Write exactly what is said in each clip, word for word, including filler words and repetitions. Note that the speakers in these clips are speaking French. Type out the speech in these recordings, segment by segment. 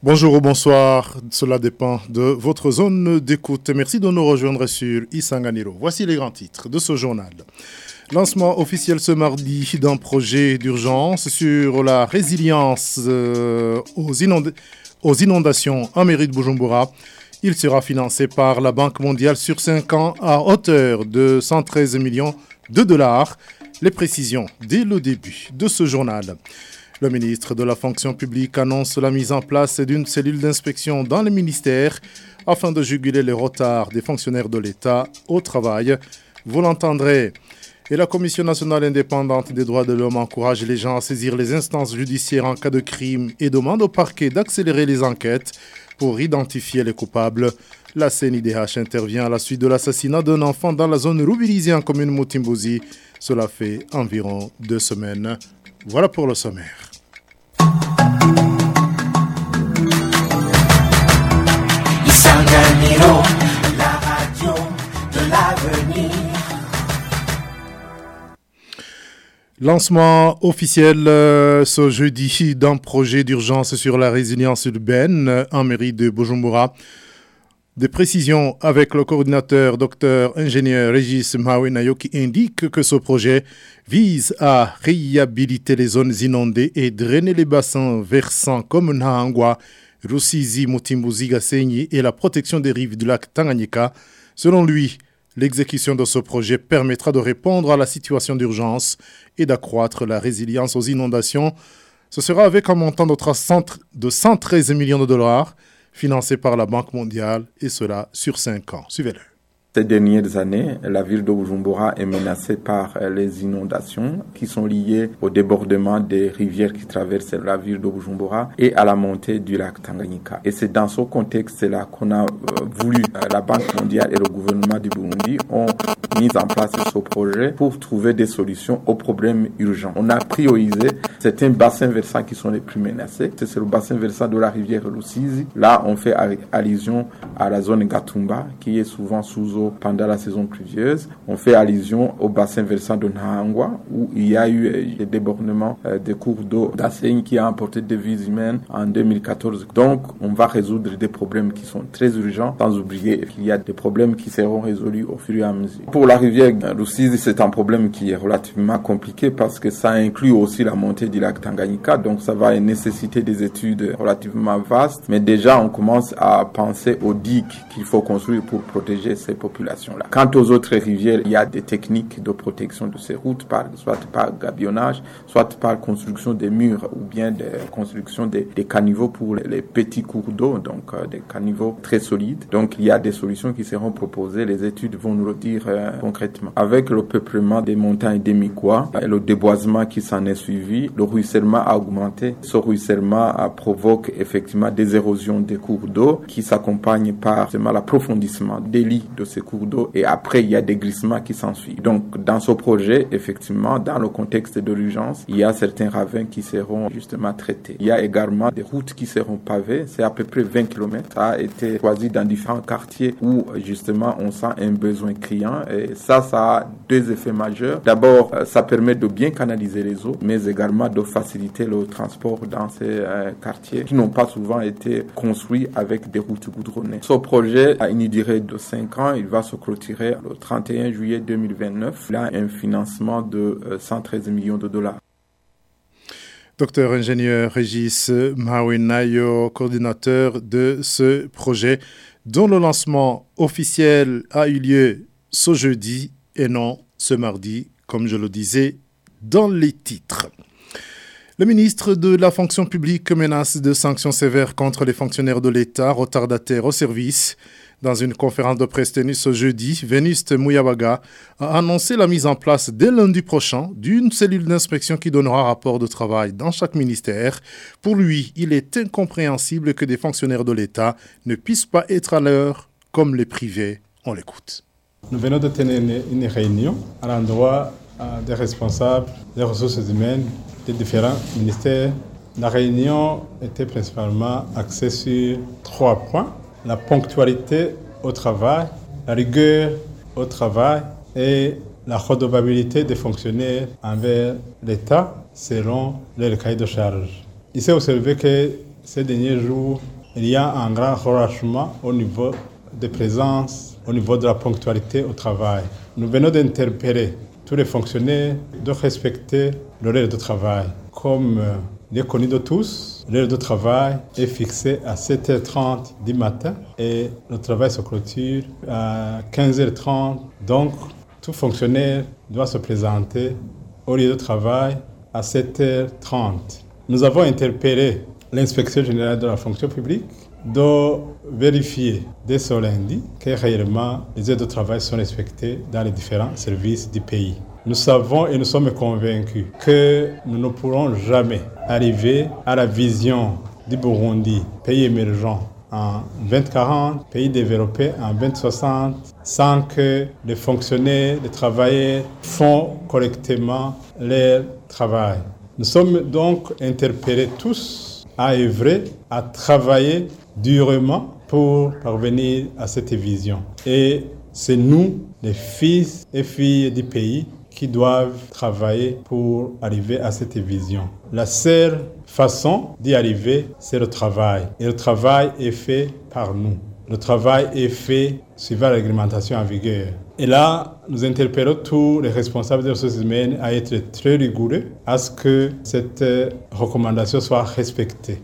Bonjour ou bonsoir, cela dépend de votre zone d'écoute. Merci de nous rejoindre sur Isanganiro. Voici les grands titres de ce journal. Lancement officiel ce mardi d'un projet d'urgence sur la résilience euh, aux, inond- aux inondations en mairie de Bujumbura. Il sera financé par la Banque mondiale sur cinq ans à hauteur de cent treize millions de dollars. Les précisions dès le début de ce journal. Le ministre de la fonction publique annonce la mise en place d'une cellule d'inspection dans le ministère afin de juguler les retards des fonctionnaires de l'État au travail. Vous l'entendrez. Et la Commission nationale indépendante des droits de l'homme encourage les gens à saisir les instances judiciaires en cas de crime et demande au parquet d'accélérer les enquêtes pour identifier les coupables. La C N I D H intervient à la suite de l'assassinat d'un enfant dans la zone Rubirizi en commune Mutimbuzi. Cela fait environ deux semaines. Voilà pour le sommaire. Isanganiro, la radio de l'avenir. Lancement officiel euh, ce jeudi d'un projet d'urgence sur la résilience urbaine en mairie de Bujumbura. Des précisions avec le coordinateur docteur ingénieur Régis Mawinayo qui indique que ce projet vise à réhabiliter les zones inondées et drainer les bassins versants comme Nahangwa, Rusizi, Mutimbuzi, Gasenyi et la protection des rives du lac Tanganyika. Selon lui, l'exécution de ce projet permettra de répondre à la situation d'urgence et d'accroître la résilience aux inondations. Ce sera avec un montant de cent treize millions de dollars financé par la Banque mondiale et cela sur cinq ans. Suivez-le. Ces dernières années, la ville de Bujumbura est menacée par les inondations qui sont liées au débordement des rivières qui traversent la ville de Bujumbura et à la montée du lac Tanganyika. Et c'est dans ce contexte-là qu'on a voulu, la Banque mondiale et le gouvernement du Burundi ont mis en place ce projet pour trouver des solutions aux problèmes urgents. On a priorisé certains bassins versants qui sont les plus menacés. C'est le bassin versant de la rivière Rusizi. Là, on fait allusion à la zone Gatumba qui est souvent sous eau pendant la saison pluvieuse. On fait allusion au bassin versant de Nahangwa où il y a eu des débordements euh, des cours d'eau d'Asseigne qui a emporté des vies humaines en deux mille quatorze. Donc, on va résoudre des problèmes qui sont très urgents, sans oublier qu'il y a des problèmes qui seront résolus au fur et à mesure. Pour la rivière Rusizi, c'est un problème qui est relativement compliqué parce que ça inclut aussi la montée du lac Tanganyika, donc ça va nécessiter des études relativement vastes. Mais déjà, on commence à penser aux digues qu'il faut construire pour protéger ces populations. Là. Quant aux autres rivières, il y a des techniques de protection de ces routes, par, soit par gabionnage, soit par construction des murs ou bien de construction des, des caniveaux pour les, les petits cours d'eau, donc euh, des caniveaux très solides. Donc il y a des solutions qui seront proposées, les études vont nous le dire euh, concrètement. Avec le peuplement des montagnes des Migwa et le déboisement qui s'en est suivi, le ruissellement a augmenté. Ce ruissellement euh, provoque effectivement des érosions des cours d'eau qui s'accompagnent par l'approfondissement des lits de ces cours d'eau et après il y a des glissements qui s'ensuivent. Donc dans ce projet, effectivement, dans le contexte de l'urgence, il y a certains ravins qui seront justement traités. Il y a également des routes qui seront pavées, c'est à peu près vingt kilomètres. Ça a été choisi dans différents quartiers où justement on sent un besoin criant et ça, ça a deux effets majeurs. D'abord, ça permet de bien canaliser les eaux, mais également de faciliter le transport dans ces euh, quartiers qui n'ont pas souvent été construits avec des routes goudronnées. Ce projet a une durée de cinq ans, il va se clôturer le trente et un juillet deux mille vingt-neuf. Il a un financement de cent treize millions de dollars. Docteur ingénieur Régis Mawinayo, coordinateur de ce projet, dont le lancement officiel a eu lieu ce jeudi et non ce mardi, comme je le disais dans les titres. Le ministre de la fonction publique menace de sanctions sévères contre les fonctionnaires de l'État retardataires au service. Dans une conférence de presse tenue ce jeudi, Vénuste Muyabaga a annoncé la mise en place dès lundi prochain d'une cellule d'inspection qui donnera rapport de travail dans chaque ministère. Pour lui, il est incompréhensible que des fonctionnaires de l'État ne puissent pas être à l'heure comme les privés. On l'écoute. Nous venons de tenir une, une réunion à l'endroit euh, des responsables des ressources humaines des différents ministères. La réunion était principalement axée sur trois points. La ponctualité au travail, la rigueur au travail et la redevabilité des fonctionnaires envers l'État selon leur cahier de charge. Il s'est observé que ces derniers jours, il y a un grand relâchement au niveau des présences, au niveau de la ponctualité au travail. Nous venons d'interpeller tous les fonctionnaires de respecter l'horaire de travail. Comme euh, il est connu de tous, l'heure de travail est fixée à sept heures trente du matin et le travail se clôture à quinze heures trente. Donc, tout fonctionnaire doit se présenter au lieu de travail à sept heures trente. Nous avons interpellé l'inspection générale de la fonction publique de vérifier dès ce lundi que réellement les heures de travail sont respectées dans les différents services du pays. Nous savons et nous sommes convaincus que nous ne pourrons jamais arriver à la vision du Burundi, pays émergent en vingt quarante, pays développé en vingt soixante, sans que les fonctionnaires, les travailleurs font correctement leur travail. Nous sommes donc interpellés tous à œuvrer, à travailler durement pour parvenir à cette vision. Et c'est nous, les fils et filles du pays, qui doivent travailler pour arriver à cette vision. La seule façon d'y arriver, c'est le travail. Et le travail est fait par nous. Le travail est fait suivant la réglementation en vigueur. Et là, nous interpellons tous les responsables des ressources humaines à être très rigoureux à ce que cette recommandation soit respectée.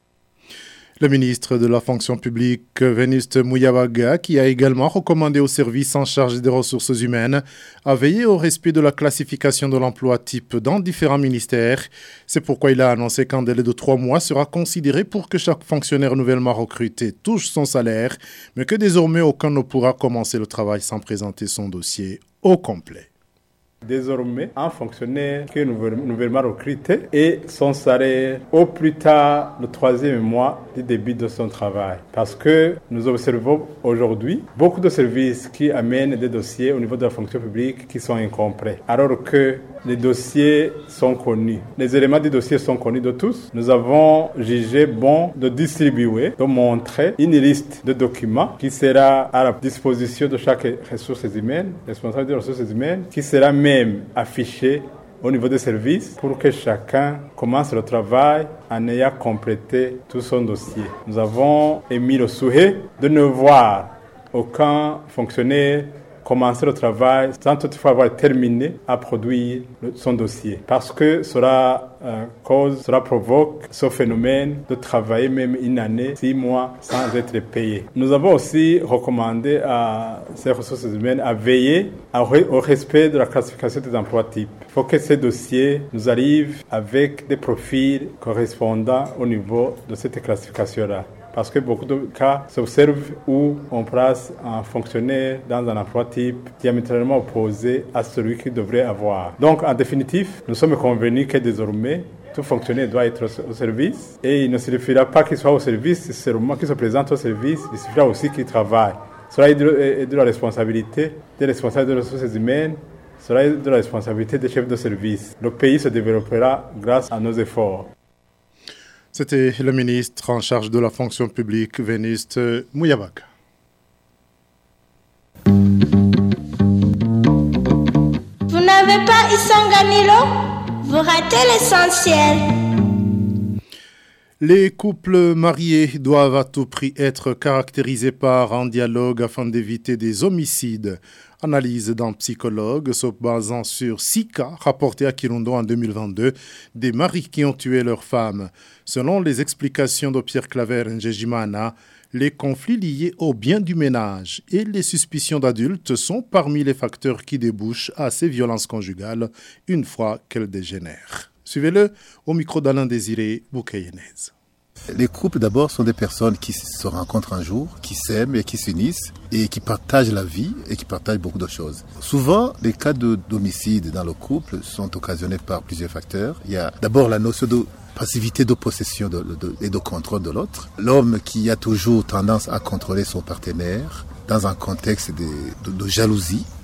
Le ministre de la fonction publique, Vénuste Muyabaga, qui a également recommandé aux services en charge des ressources humaines à veiller au respect de la classification de l'emploi type dans différents ministères. C'est pourquoi il a annoncé qu'un délai de trois mois sera considéré pour que chaque fonctionnaire nouvellement recruté touche son salaire, mais que désormais aucun ne pourra commencer le travail sans présenter son dossier au complet. Désormais, un fonctionnaire qui est nouvellement recruté et son salaire au plus tard le troisième mois du début de son travail. Parce que nous observons aujourd'hui beaucoup de services qui amènent des dossiers au niveau de la fonction publique qui sont incomplets. Alors que les dossiers sont connus. Les éléments des dossiers sont connus de tous. Nous avons jugé bon de distribuer, de montrer une liste de documents qui sera à la disposition de chaque ressource humaine, responsable des ressources humaines, qui sera même affiché au niveau des services pour que chacun commence le travail en ayant complété tout son dossier. Nous avons émis le souhait de ne voir aucun fonctionnaire commencer le travail sans toutefois avoir terminé à produire son dossier. Parce que cela euh, cause, cela provoque ce phénomène de travailler même une année, six mois sans être payé. Nous avons aussi recommandé à ces ressources humaines à veiller au respect de la classification des emplois types. Il faut que ces dossiers nous arrivent avec des profils correspondants au niveau de cette classification-là. Parce que beaucoup de cas s'observent où on place un fonctionnaire dans un emploi type diamétralement opposé à celui qu'il devrait avoir. Donc, en définitive, nous sommes convenus que désormais, tout fonctionnaire doit être au service. Et il ne suffira pas qu'il soit au service seulement qu'il se présente au service, il suffira aussi qu'il travaille. Cela est de, de la responsabilité des responsables des ressources humaines, cela est de la responsabilité des chefs de service. Le pays se développera grâce à nos efforts. C'était le ministre en charge de la fonction publique, Vénuste Muyabaga. Vous n'avez pas Isanganilo? Vous ratez l'essentiel. Les couples mariés doivent à tout prix être caractérisés par un dialogue afin d'éviter des homicides. Analyse d'un psychologue se basant sur six cas rapportés à Kirundo en deux mille vingt-deux des maris qui ont tué leurs femmes. Selon les explications de Pierre Claver Njejimana, les conflits liés au bien du ménage et les suspicions d'adultes sont parmi les facteurs qui débouchent à ces violences conjugales une fois qu'elles dégénèrent. Suivez-le au micro d'Alain Désiré Boukayenez. Les couples d'abord sont des personnes qui se rencontrent un jour, qui s'aiment et qui s'unissent et qui partagent la vie et qui partagent beaucoup de choses. Souvent, les cas de, d'homicide dans le couple sont occasionnés par plusieurs facteurs. Il y a d'abord la notion de passivité de possession de, de, et de contrôle de l'autre. L'homme qui a toujours tendance à contrôler son partenaire dans un contexte de, de, de jalousie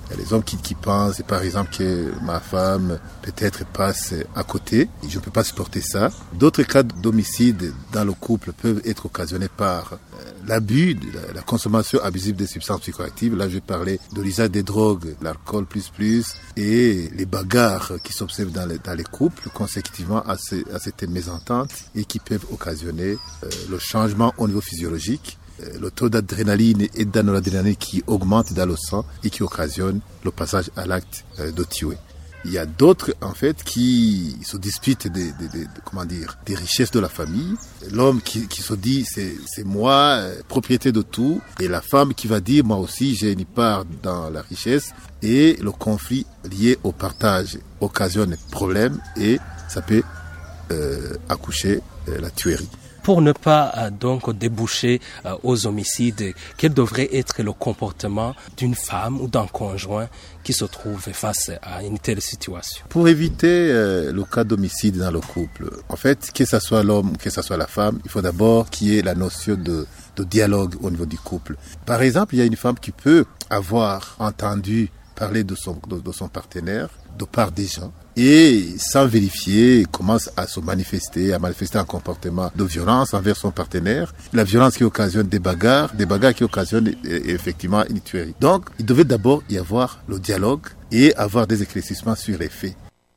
Il y a les hommes qui, qui pensent, par exemple, que ma femme peut-être passe à côté. Je ne peux pas supporter ça. D'autres cas d'homicide dans le couple peuvent être occasionnés par l'abus, la, la consommation abusive des substances psychoactives. Là, je parlais de l'usage des drogues, l'alcool plus plus, et les bagarres qui s'observent dans les, dans les couples consécutivement à, ces, à cette mésentente et qui peuvent occasionner euh, le changement au niveau physiologique. Le taux d'adrénaline et d'anoradrénaline qui augmente dans le sang et qui occasionne le passage à l'acte de tuer. Il y a d'autres, en fait, qui se disputent des, des, des, comment dire, des richesses de la famille. L'homme qui, qui se dit, c'est, c'est moi, euh, propriété de tout. Et la femme qui va dire, moi aussi, j'ai une part dans la richesse. Et le conflit lié au partage occasionne problème et ça peut euh, accoucher euh, la tuerie. Pour ne pas euh, donc déboucher euh, aux homicides, quel devrait être le comportement d'une femme ou d'un conjoint qui se trouve face à une telle situation? Pour éviter euh, le cas d'homicide dans le couple, en fait, que ce soit l'homme ou que ce soit la femme, il faut d'abord qu'il y ait la notion de, de dialogue au niveau du couple. Par exemple, il y a une femme qui peut avoir entendu parler de son, de, de son partenaire de part des gens et sans vérifier commence à se manifester, à manifester un comportement de violence envers son partenaire, la violence qui occasionne des bagarres, des bagarres qui occasionnent effectivement une tuerie. Donc, il devait d'abord y avoir le dialogue et avoir des éclaircissements sur les faits.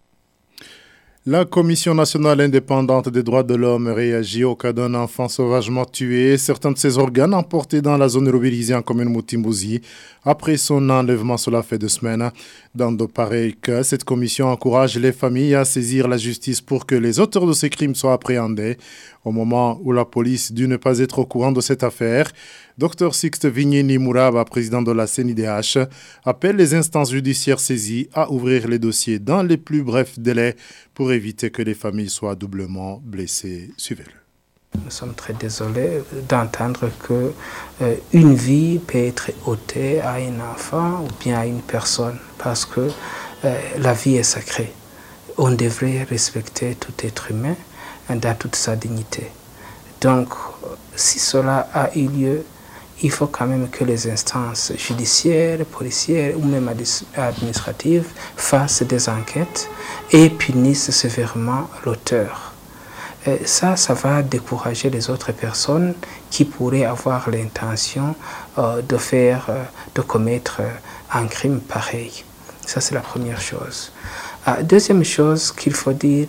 La Commission nationale indépendante des droits de l'homme réagit au cas d'un enfant sauvagement tué. Certains de ses organes emportés dans la zone urbanisée en commune Mutimbuzi après son enlèvement cela fait deux semaines. Dans de pareils cas, cette commission encourage les familles à saisir la justice pour que les auteurs de ces crimes soient appréhendés. Au moment où la police dut ne pas être au courant de cette affaire, Dr Sixte Vigneni Mouraba, président de la C N I D H, appelle les instances judiciaires saisies à ouvrir les dossiers dans les plus brefs délais pour éviter que les familles soient doublement blessées. Suivez-le. Nous sommes très désolés d'entendre que euh, une vie peut être ôtée à un enfant ou bien à une personne parce que euh, la vie est sacrée. On devrait respecter tout être humain dans toute sa dignité. Donc, si cela a eu lieu, il faut quand même que les instances judiciaires, policières ou même administratives fassent des enquêtes et punissent sévèrement l'auteur. Et ça, ça va décourager les autres personnes qui pourraient avoir l'intention euh, de faire, euh, de commettre euh, un crime pareil. Ça, c'est la première chose. La deuxième chose qu'il faut dire,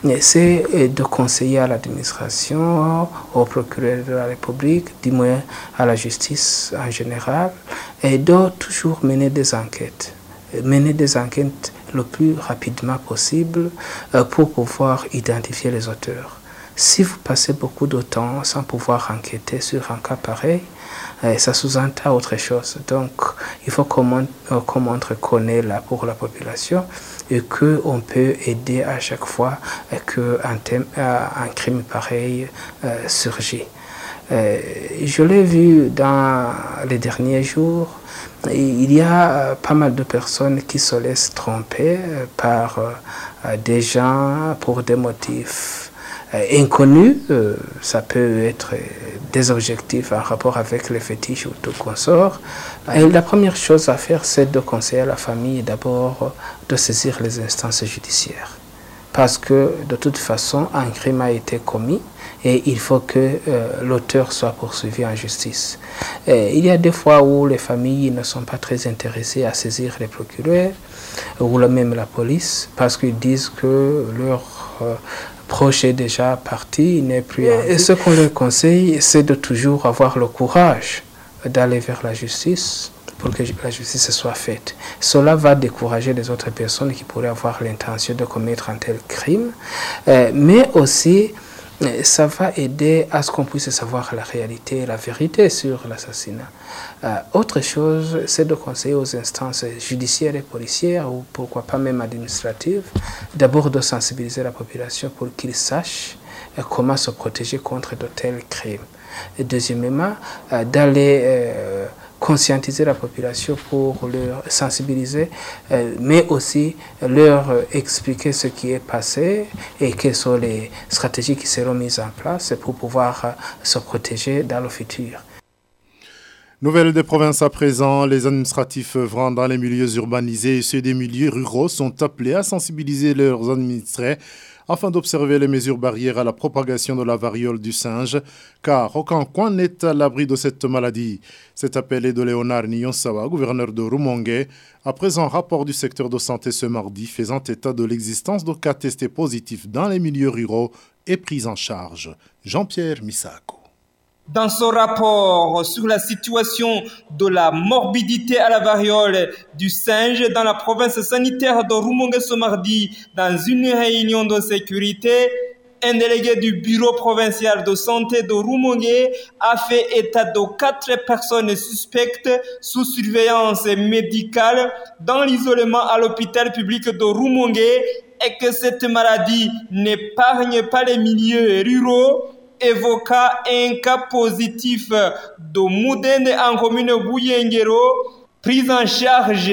c'est de conseiller à l'administration, au procureur de la République, du moins à la justice en général, et de toujours mener des enquêtes. Mener des enquêtes le plus rapidement possible pour pouvoir identifier les auteurs. Si vous passez beaucoup de temps sans pouvoir enquêter sur un cas pareil, ça sous-entend autre chose. Donc, il faut qu'on montre qu'on est là pour la population et qu'on peut aider à chaque fois qu'un un crime pareil euh, surgit. Euh, je l'ai vu dans les derniers jours, il y a pas mal de personnes qui se laissent tromper par euh, des gens pour des motifs inconnus. Euh, ça peut être des objectifs en rapport avec les fétiches ou tout consort. Et la première chose à faire, c'est de conseiller à la famille d'abord de saisir les instances judiciaires. Parce que de toute façon, un crime a été commis et il faut que euh, l'auteur soit poursuivi en justice. Et il y a des fois où les familles ne sont pas très intéressées à saisir les procureurs ou même la police parce qu'ils disent que leur euh, proche est déjà parti, il n'est plus en vie. Et ce qu'on leur conseille, c'est de toujours avoir le courage d'aller vers la justice pour que la justice soit faite. Cela va décourager les autres personnes qui pourraient avoir l'intention de commettre un tel crime, euh, mais aussi ça va aider à ce qu'on puisse savoir la réalité et la vérité sur l'assassinat. Euh, autre chose, c'est de conseiller aux instances judiciaires et policières, ou pourquoi pas même administratives, d'abord de sensibiliser la population pour qu'ils sachent euh, comment se protéger contre de tels crimes. Et deuxièmement, euh, d'aller euh, conscientiser la population pour leur sensibiliser, euh, mais aussi leur euh, expliquer ce qui est passé et quelles sont les stratégies qui seront mises en place pour pouvoir euh, se protéger dans le futur. Nouvelle des provinces à présent, les administratifs œuvrant dans les milieux urbanisés et ceux des milieux ruraux sont appelés à sensibiliser leurs administrés afin d'observer les mesures barrières à la propagation de la variole du singe, car aucun coin n'est à l'abri de cette maladie. Cet appel est de Léonard Niyonsawa, gouverneur de Rumongue, après un rapport du secteur de santé ce mardi faisant état de l'existence de cas testés positifs dans les milieux ruraux et pris en charge. Jean-Pierre Misako. Dans son rapport sur la situation de la morbidité à la variole du singe dans la province sanitaire de Rumongue ce mardi, dans une réunion de sécurité, un délégué du bureau provincial de santé de Rumongue a fait état de quatre personnes suspectes sous surveillance médicale dans l'isolement à l'hôpital public de Rumongue et que cette maladie n'épargne pas les milieux ruraux, évoqua un cas positif de Moudende en commune Bouyengero, pris en charge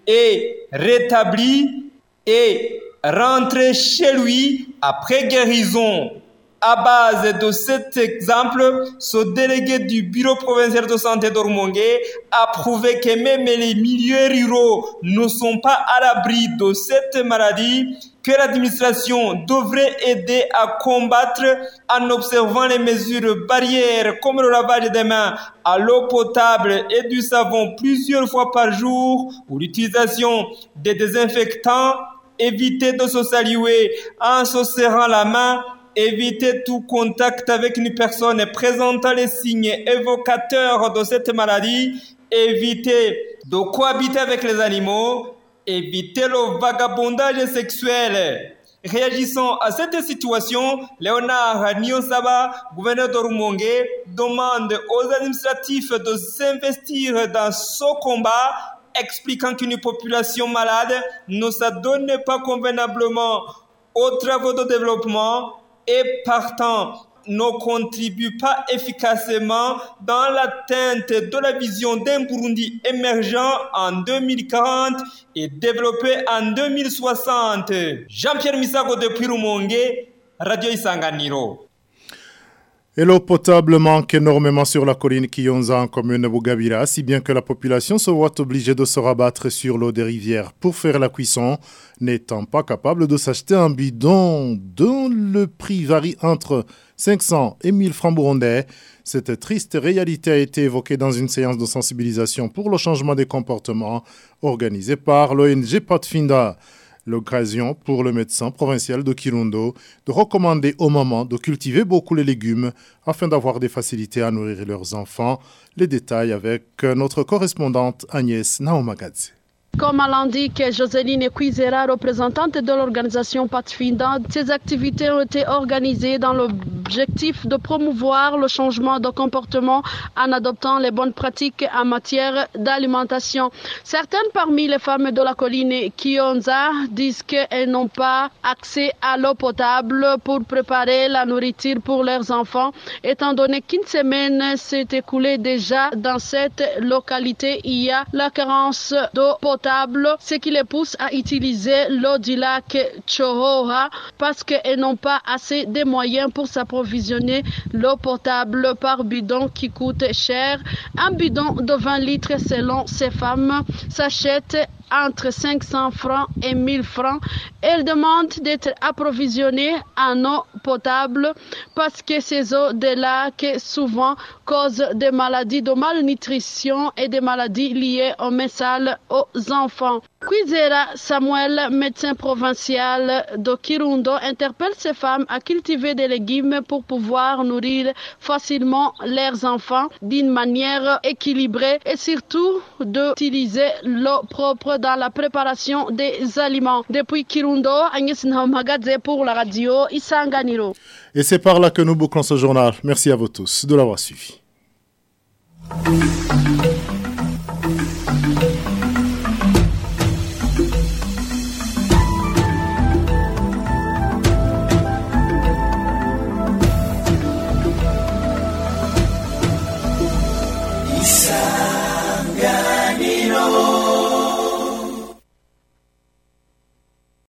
et rétabli et rentré chez lui après guérison. À base de cet exemple, ce délégué du bureau provincial de santé de Rumongue a prouvé que même les milieux ruraux ne sont pas à l'abri de cette maladie, que l'administration devrait aider à combattre en observant les mesures barrières comme le lavage des mains à l'eau potable et du savon plusieurs fois par jour ou l'utilisation des désinfectants, éviter de se saluer en se serrant la main, éviter tout contact avec une personne présentant les signes évocateurs de cette maladie, éviter de cohabiter avec les animaux, éviter le vagabondage sexuel. Réagissant à cette situation, Léonard Niyonsawa, gouverneur de Rumongue, demande aux administratifs de s'investir dans ce combat, expliquant qu'une population malade ne s'adonne pas convenablement aux travaux de développement et partant ne contribue pas efficacement dans l'atteinte de la vision d'un Burundi émergent en deux mille quarante et développé en deux mille soixante. Jean-Pierre Misago depuis Rumongue, Radio Isanganiro. Et l'eau potable manque énormément sur la colline Kiyonza en commune Bougabira, si bien que la population se voit obligée de se rabattre sur l'eau des rivières pour faire la cuisson, n'étant pas capable de s'acheter un bidon dont le prix varie entre cinq cents et mille francs burundais. Cette triste réalité a été évoquée dans une séance de sensibilisation pour le changement des comportements organisée par l'O N G Patfinda. L'occasion pour le médecin provincial de Kirundo de recommander aux mamans de cultiver beaucoup les légumes afin d'avoir des facilités à nourrir leurs enfants. Les détails avec notre correspondante Agnès Naomagadze. Comme l'indique Joseline Kwizera, représentante de l'organisation Patfinda, ces activités ont été organisées dans l'objectif de promouvoir le changement de comportement en adoptant les bonnes pratiques en matière d'alimentation. Certaines parmi les femmes de la colline Kiyonza disent qu'elles n'ont pas accès à l'eau potable pour préparer la nourriture pour leurs enfants, étant donné qu'une semaine s'est écoulée déjà dans cette localité. Il y a la carence d'eau potable, ce qui les pousse à utiliser l'eau du lac Choroha parce qu'elles n'ont pas assez de moyens pour s'approvisionner l'eau potable par bidon qui coûte cher. Un bidon de vingt litres selon ces femmes s'achète entre cinq cents francs et mille francs. Elles demandent d'être approvisionnées en eau potable parce que ces eaux de lac souvent causent des maladies de malnutrition et des maladies liées au messal aux enfants. Kwizera Samuel, médecin provincial de Kirundo, interpelle ces femmes à cultiver des légumes pour pouvoir nourrir facilement leurs enfants d'une manière équilibrée et surtout d'utiliser l'eau propre dans la préparation des aliments. Depuis Kirundo, Agnès Naomagadze pour la radio Isanganiro. Et c'est par là que nous bouclons ce journal. Merci à vous tous de l'avoir suivi. Isanganiro.